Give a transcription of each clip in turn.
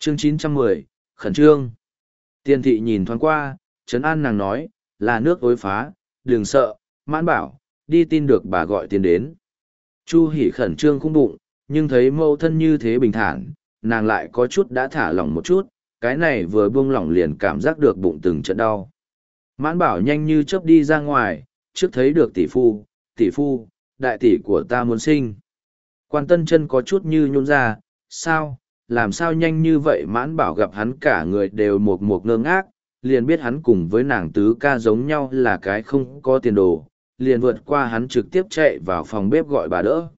Chương 910, khẩn trương. Tiền thị nhìn thoáng qua, trấn an nàng nói, là nước ối phá, đừng sợ, mãn bảo, đi tin được bà gọi tiền đến. Chu hỉ khẩn trương khung bụng, nhưng thấy mẫu thân như thế bình thản, nàng lại có chút đã thả lỏng một chút, cái này vừa buông lỏng liền cảm giác được bụng từng trận đau. Mãn bảo nhanh như chớp đi ra ngoài, trước thấy được tỷ phu, đại tỷ của ta muốn sinh. Quan Tân Chân có chút như nhún ra, sao, làm sao nhanh như vậy? Mãn bảo gặp hắn cả người đều mộc mộc ngơ ngác, liền biết hắn cùng với nàng tứ ca giống nhau là cái không có tiền đồ, liền vượt qua hắn trực tiếp chạy vào phòng bếp gọi bà đỡ.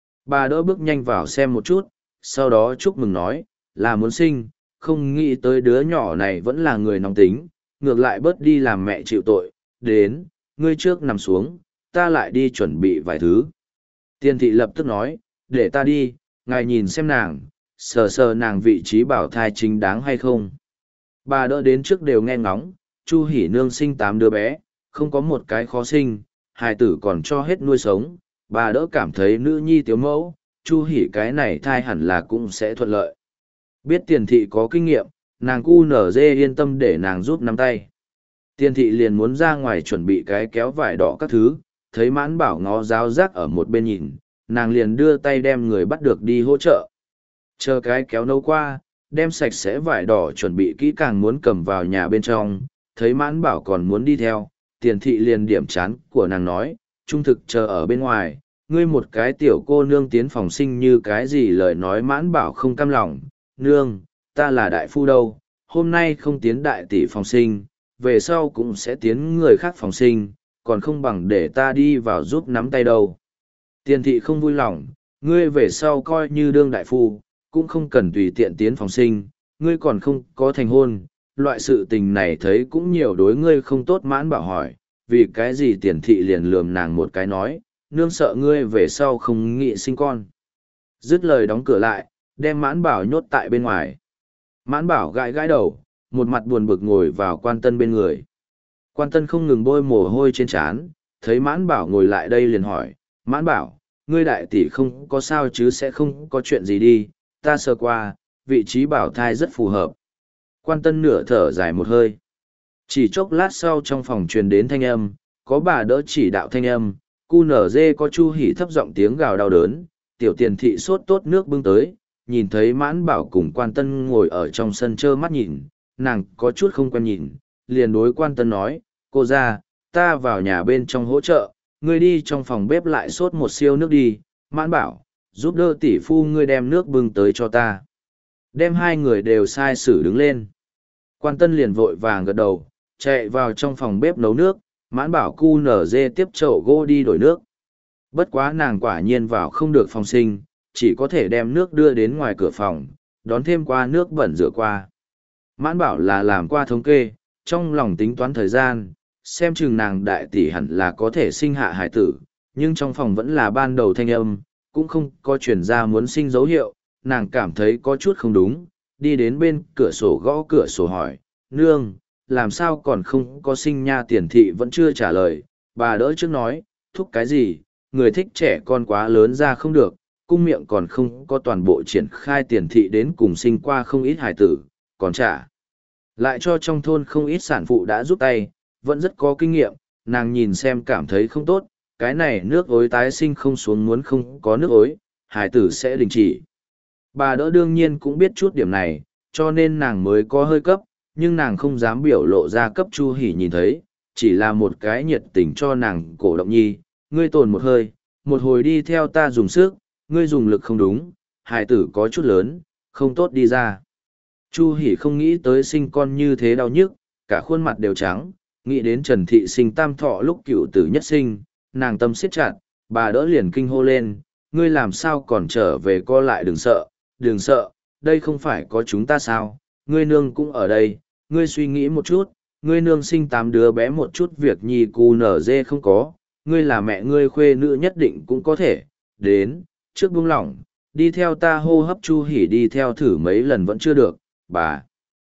Bà đỡ bước nhanh vào xem một chút, sau đó chúc mừng nói, là muốn sinh, không nghĩ tới đứa nhỏ này vẫn là người nóng tính, ngược lại bớt đi làm mẹ chịu tội, đến, ngươi trước nằm xuống, ta lại đi chuẩn bị vài thứ. Tiên thị lập tức nói, để ta đi, ngài nhìn xem nàng, sờ sờ nàng vị trí bảo thai chính đáng hay không. Bà đỡ đến trước đều nghe ngóng, Chu Hỉ Nương sinh 8 đứa bé, không có một cái khó sinh, hài tử còn cho hết nuôi sống, bà đỡ cảm thấy nữ nhi tiếu mẫu, Chu Hỉ cái này thai hẳn là cũng sẽ thuận lợi. Biết tiền thị có kinh nghiệm, nàng cu nở dê yên tâm để nàng giúp nắm tay. Tiền thị liền muốn ra ngoài chuẩn bị cái kéo vải đỏ các thứ, thấy mãn bảo ngó giáo giác ở một bên nhìn, nàng liền đưa tay đem người bắt được đi hỗ trợ. Chờ cái kéo nấu qua, đem sạch sẽ vải đỏ chuẩn bị kỹ càng muốn cầm vào nhà bên trong, thấy mãn bảo còn muốn đi theo, tiền thị liền điểm chán của nàng nói, trung thực chờ ở bên ngoài, ngươi một cái tiểu cô nương tiến phòng sinh như cái gì lời nói. Mãn bảo không cam lòng, nương, ta là đại phu đâu, hôm nay không tiến đại tỷ phòng sinh, về sau cũng sẽ tiến người khác phòng sinh, còn không bằng để ta đi vào giúp nắm tay đâu. Tiền thị không vui lòng, ngươi về sau coi như đương đại phu, cũng không cần tùy tiện tiến phòng sinh, ngươi còn không có thành hôn, loại sự tình này thấy cũng nhiều đối ngươi không tốt. Mãn bảo hỏi, vì cái gì? Tiền thị liền lườm nàng một cái nói, nương sợ ngươi về sau không nghĩ sinh con. Dứt lời đóng cửa lại, đem mãn bảo nhốt tại bên ngoài. Mãn bảo gãi gãi đầu, một mặt buồn bực ngồi vào Quan Tân bên người. Quan Tân không ngừng bôi mồ hôi trên trán, thấy mãn bảo ngồi lại đây liền hỏi, mãn bảo, ngươi đại tỷ không có sao chứ? Sẽ không có chuyện gì đi, ta sơ qua, vị trí bảo thai rất phù hợp. Quan Tân nửa thở dài một hơi. Chỉ chốc lát sau trong phòng truyền đến thanh âm, có bà đỡ chỉ đạo thanh âm, cu nở dê có Chu Hỉ thấp giọng tiếng gào đau đớn, tiểu tiền thị sốt tốt nước bưng tới, nhìn thấy mãn bảo cùng Quan Tân ngồi ở trong sân trơ mắt nhìn, nàng có chút không quen nhìn, liền đối Quan Tân nói, cô ra, ta vào nhà bên trong hỗ trợ, ngươi đi trong phòng bếp lại sốt một siêu nước đi. Mãn bảo, giúp đỡ tỷ phu ngươi đem nước bưng tới cho ta. Đem hai người đều sai sử đứng lên. Quan Tân liền vội vàng gật đầu, chạy vào trong phòng bếp nấu nước, mãn bảo cu nở dê tiếp chậu gỗ đi đổi nước. Bất quá nàng quả nhiên vào không được phòng sinh, chỉ có thể đem nước đưa đến ngoài cửa phòng, đón thêm qua nước bẩn rửa qua. Mãn bảo là làm qua thống kê, trong lòng tính toán thời gian, xem chừng nàng đại tỷ hẳn là có thể sinh hạ hải tử, nhưng trong phòng vẫn là ban đầu thanh âm, cũng không có chuyển ra muốn sinh dấu hiệu, nàng cảm thấy có chút không đúng, đi đến bên cửa sổ gõ cửa sổ hỏi, nương, làm sao còn không có sinh nha? Tiền thị vẫn chưa trả lời, bà đỡ trước nói, thúc cái gì, người thích trẻ con quá lớn ra không được, cung miệng còn không có toàn bộ triển khai. Tiền thị đến cùng sinh qua không ít hài tử, còn trả lại cho trong thôn không ít sản phụ đã giúp tay, vẫn rất có kinh nghiệm, nàng nhìn xem cảm thấy không tốt, cái này nước ối tái sinh không xuống, muốn không có nước ối, hài tử sẽ đình chỉ. Bà đỡ đương nhiên cũng biết chút điểm này, cho nên nàng mới có hơi cấp, nhưng nàng không dám biểu lộ ra cấp. Chu Hỉ nhìn thấy, chỉ là một cái nhiệt tình cho nàng cổ động nhi, ngươi tồn một hơi, một hồi đi theo ta dùng sức, ngươi dùng lực không đúng, hài tử có chút lớn, không tốt đi ra. Chu Hỉ không nghĩ tới sinh con như thế đau nhức, cả khuôn mặt đều trắng, nghĩ đến Trần Thị sinh tam thọ lúc cựu tử nhất sinh, nàng tâm siết chặt, bà đỡ liền kinh hô lên, ngươi làm sao còn trở về? Co lại, đừng sợ, đây không phải có chúng ta sao, ngươi nương cũng ở đây, ngươi suy nghĩ một chút, ngươi nương sinh 8 đứa bé một chút việc nhi cu nở dê không có, ngươi là mẹ ngươi khuê nữ nhất định cũng có thể, đến, trước buông lỏng, đi theo ta hô hấp. Chu Hỉ đi theo thử mấy lần vẫn chưa được, bà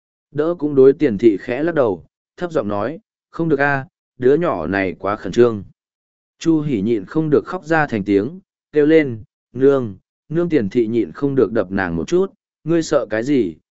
đỡ cũng đối Tiền thị khẽ lắc đầu, thấp giọng nói, không được a, đứa nhỏ này quá khẩn trương. Chu Hỉ nhịn không được khóc ra thành tiếng, kêu lên, nương. Tiền thị nhịn không được đập nàng một chút, ngươi sợ cái gì,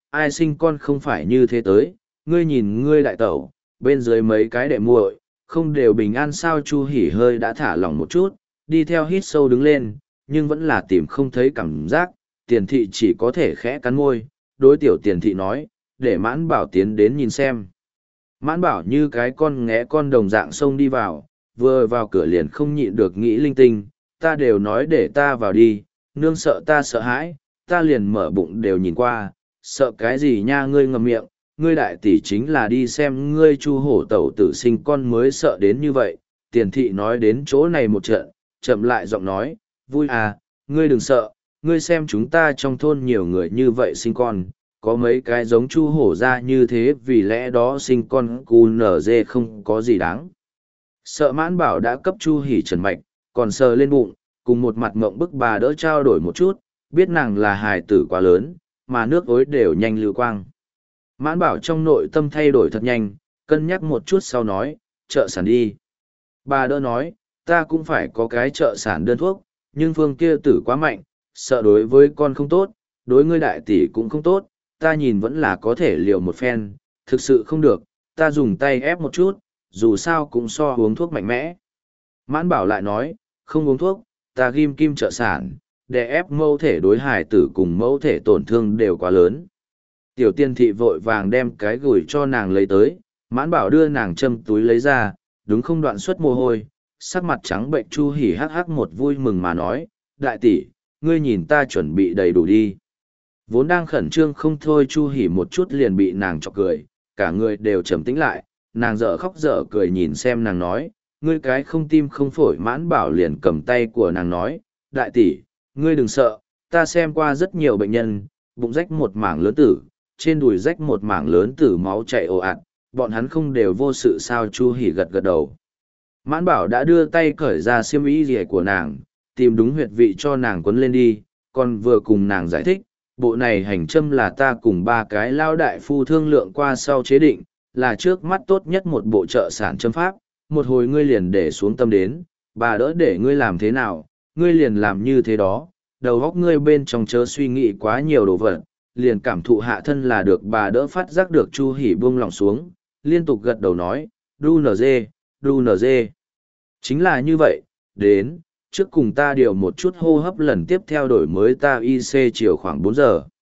ai sinh con không phải như thế tới, ngươi nhìn ngươi đại tẩu, bên dưới mấy cái đệ muội, không đều bình an sao? Chu Hỉ hơi đã thả lỏng một chút, đi theo hít sâu đứng lên, nhưng vẫn là tìm không thấy cảm giác, Tiền thị chỉ có thể khẽ cắn môi, đối tiểu Tiền thị nói, để Mãn Bảo tiến đến nhìn xem. Mãn Bảo như cái con nghé con đồng dạng xông đi vào, vừa vào cửa liền không nhịn được nghĩ linh tinh, ta đều nói để ta vào đi, nương sợ ta sợ hãi, ta liền mở bụng đều nhìn qua, sợ cái gì nha? Ngươi ngậm miệng, ngươi đại tỷ chính là đi xem ngươi Chu hổ tẩu tử sinh con mới sợ đến như vậy. Tiền thị nói đến chỗ này một trận, chậm lại giọng nói, vui à, ngươi đừng sợ, ngươi xem chúng ta trong thôn nhiều người như vậy sinh con, có mấy cái giống Chu hổ ra như thế, vì lẽ đó sinh con cu nở dê không có gì đáng sợ. Mãn Bảo đã cấp Chu Hỉ trần mạch, còn sờ lên bụng, cùng một mặt mộng bức bà đỡ trao đổi một chút, biết nàng là hài tử quá lớn, mà nước ối đều nhanh lưu quang. Mãn Bảo trong nội tâm thay đổi thật nhanh, cân nhắc một chút sau nói, chợ sản đi. Bà đỡ nói, ta cũng phải có cái chợ sản đơn thuốc, nhưng phương kia tử quá mạnh, sợ đối với con không tốt, đối ngươi đại tỷ cũng không tốt, ta nhìn vẫn là có thể liều một phen, thực sự không được, ta dùng tay ép một chút, dù sao cũng so uống thuốc mạnh mẽ. Mãn Bảo lại nói, không uống thuốc, ta ghim kim trợ sản, để ép mẫu thể đối hài tử cùng mẫu thể tổn thương đều quá lớn. Tiểu Tiên thị vội vàng đem cái gùi cho nàng lấy tới, Mãn Bảo đưa nàng châm túi lấy ra, đúng không đoạn suất mồ hôi, sắc mặt trắng bệnh. Chu Hỉ hắc hắc một vui mừng mà nói, đại tỷ, ngươi nhìn ta chuẩn bị đầy đủ đi. Vốn đang khẩn trương không thôi Chu Hỉ một chút liền bị nàng chọc cười, cả người đều trầm tĩnh lại, nàng dở khóc dở cười nhìn xem nàng nói, ngươi cái không tim không phổi. Mãn Bảo liền cầm tay của nàng nói, đại tỷ, ngươi đừng sợ, ta xem qua rất nhiều bệnh nhân, bụng rách một mảng lớn tử, trên đùi rách một mảng lớn tử, máu chảy ồ ạt, bọn hắn không đều vô sự sao? Chu Hỉ gật gật đầu. Mãn Bảo đã đưa tay cởi ra xiêm y rìa của nàng, tìm đúng huyệt vị cho nàng quấn lên đi, còn vừa cùng nàng giải thích, bộ này hành châm là ta cùng ba cái lao đại phu thương lượng qua sau chế định, là trước mắt tốt nhất một bộ trợ sản châm pháp, một hồi ngươi liền để xuống tâm đến, bà đỡ để ngươi làm thế nào, ngươi liền làm như thế đó, đầu óc ngươi bên trong chớ suy nghĩ quá nhiều đồ vật, liền cảm thụ hạ thân là được. Bà đỡ phát giác được Chu Hỉ buông lòng xuống, liên tục gật đầu nói, đu nở dê, đu nở dê. Chính là như vậy, đến, trước cùng ta điều một chút hô hấp, lần tiếp theo đổi mới ta IC chiều khoảng 4 giờ.